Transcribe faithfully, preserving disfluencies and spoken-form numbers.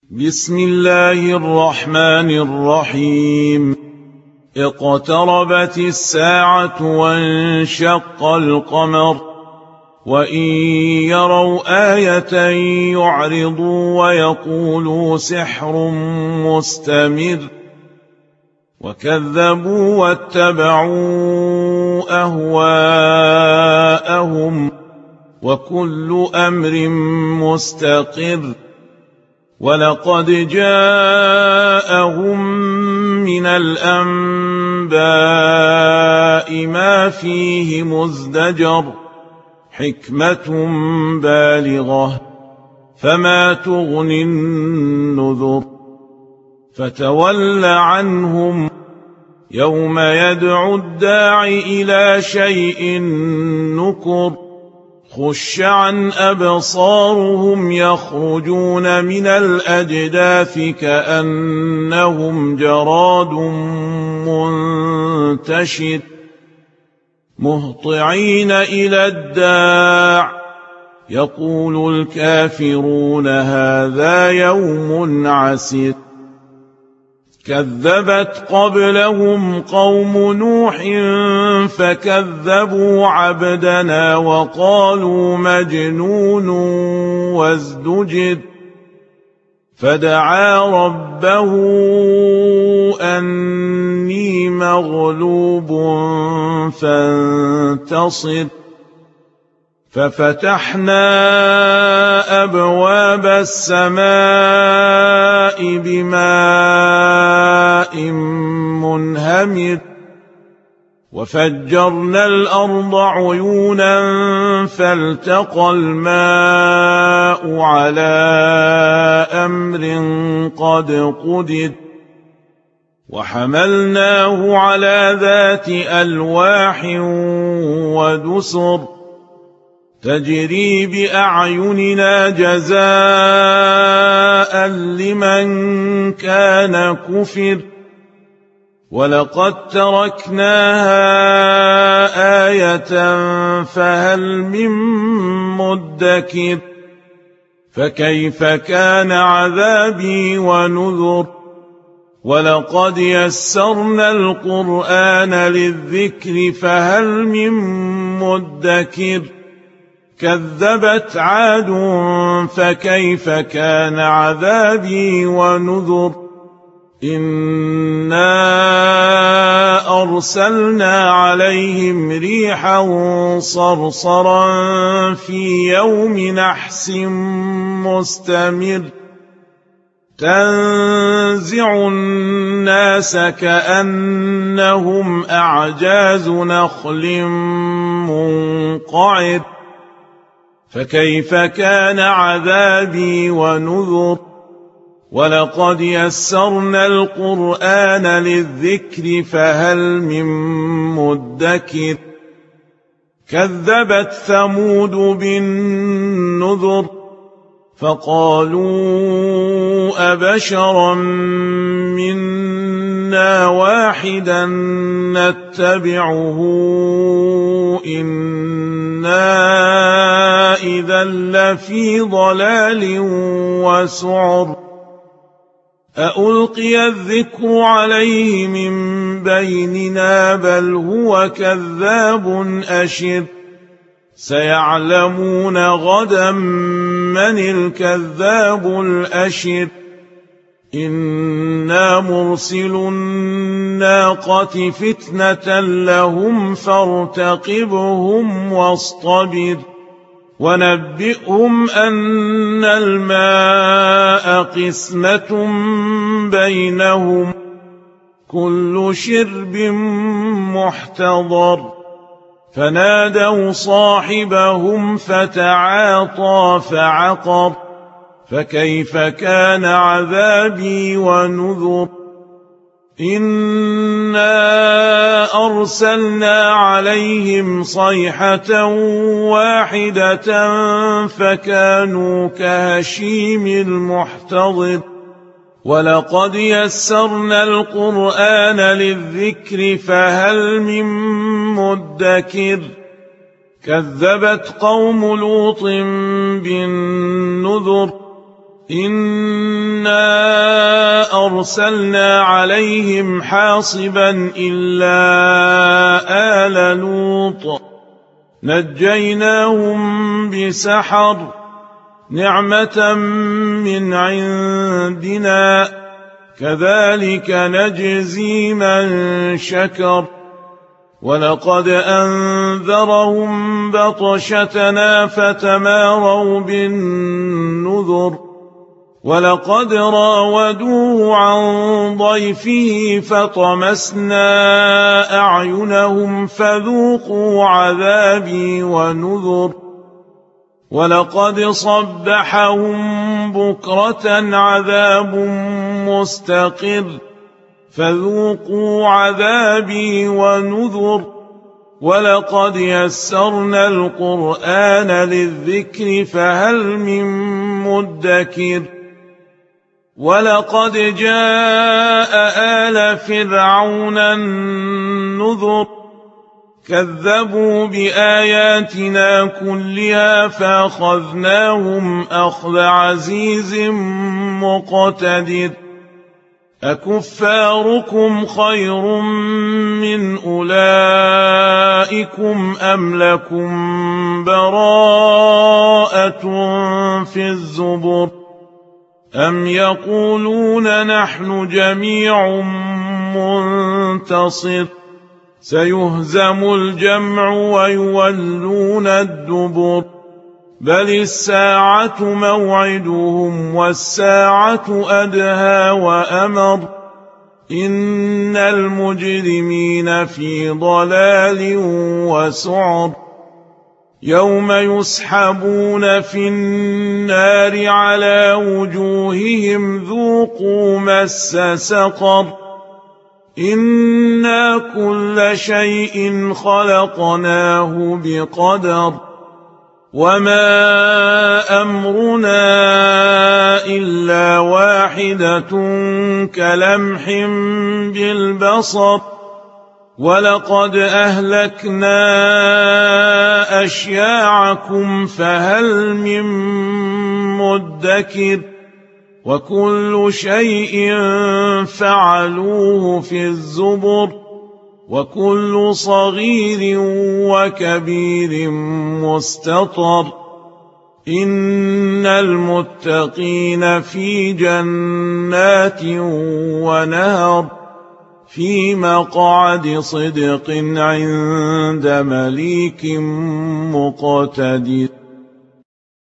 بسم الله الرحمن الرحيم. اقتربت الساعة وانشق القمر وإن يروا آية يعرضوا ويقولوا سحر مستمر وكذبوا واتبعوا أهواءهم وكل أمر مستقر ولقد جاءهم من الأنباء ما فيه مزدجر حكمة بالغة فما تغني النذر فتول عنهم يوم يدعو الداع إلى شيء نكر خش عن أبصارهم يخرجون من الأجداث كأنهم جراد منتشر مهطعين إلى الداع يقول الكافرون هذا يوم عسير كذبت قبلهم قوم نوح فكذبوا عبدنا وقالوا مجنون وازدجر فدعا ربه أني مغلوب فانتصر ففتحنا أبواب السماء بماء منهمر وفجرنا الأرض عيونا فالتقى الماء على أمر قد قدر وحملناه على ذات ألواح ودسر تجري بأعيننا جزاء لمن كان كفر ولقد تركناها آية فهل من مدكر فكيف كان عذابي ونذر ولقد يسرنا القرآن للذكر فهل من مدكر كذبت عاد فكيف كان عذابي ونذر إنا أرسلنا عليهم ريحا صرصرا في يوم نحس مستمر تنزع الناس كأنهم أعجاز نخل منقعر فكيف كان عذابي ونذر ولقد يسرنا القرآن للذكر فهل من مدكر كذبت ثمود بالنذر فقالوا أبشرا منا واحدا نتبعه إنا إذا لفي ضلال وسعر أألقي الذكر عليه من بيننا بل هو كذاب أشر سيعلمون غدا من الكذاب الأشر إنا مرسل الناقة فتنة لهم فارتقبهم واصطبر ونبئهم أن الماء قسمة بينهم كل شرب محتضر فنادوا صاحبهم فتعاطى فعقر فكيف كان عذابي ونذر إنا أرسلنا عليهم صيحة واحدة فكانوا كهشيم المحتضر ولقد يسرنا القرآن للذكر فهل من مدكر كذبت قوم لوط بالنذر إن إنا أرسلنا عليهم حاصبا إلا آل لوط نجيناهم بسحر نعمة من عندنا كذلك نجزي من شكر ولقد أنذرهم بطشتنا فتماروا بالنذر ولقد راودوه عن ضيفه فطمسنا أعينهم فذوقوا عذابي ونذر ولقد صبحهم بكرة عذاب مستقر فذوقوا عذابي ونذر ولقد يسرنا القرآن للذكر فهل من مدكر ولقد جاء آل فرعون النذر كذبوا بآياتنا كلها فأخذناهم أخذ عزيز مقتدر أكفاركم خير من أولئكم أم لكم براءة في الزبر أم يقولون نحن جميع منتصر سيهزم الجمع ويولون الدبر بل الساعة موعدهم والساعة أدهى وأمر إن المجرمين في ضلال وسعر يوم يسحبون في النار على وجوههم ذوقوا مس سقر إنا كل شيء خلقناه بقدر وما أمرنا إلا واحدة كلمح بالبصر ولقد أهلكنا أشياعكم فهل من مدكر وكل شيء فعلوه في الزبر وكل صغير وكبير مستطر إن المتقين في جنات ونهر في مقعد صدق عند مليك مقتدر.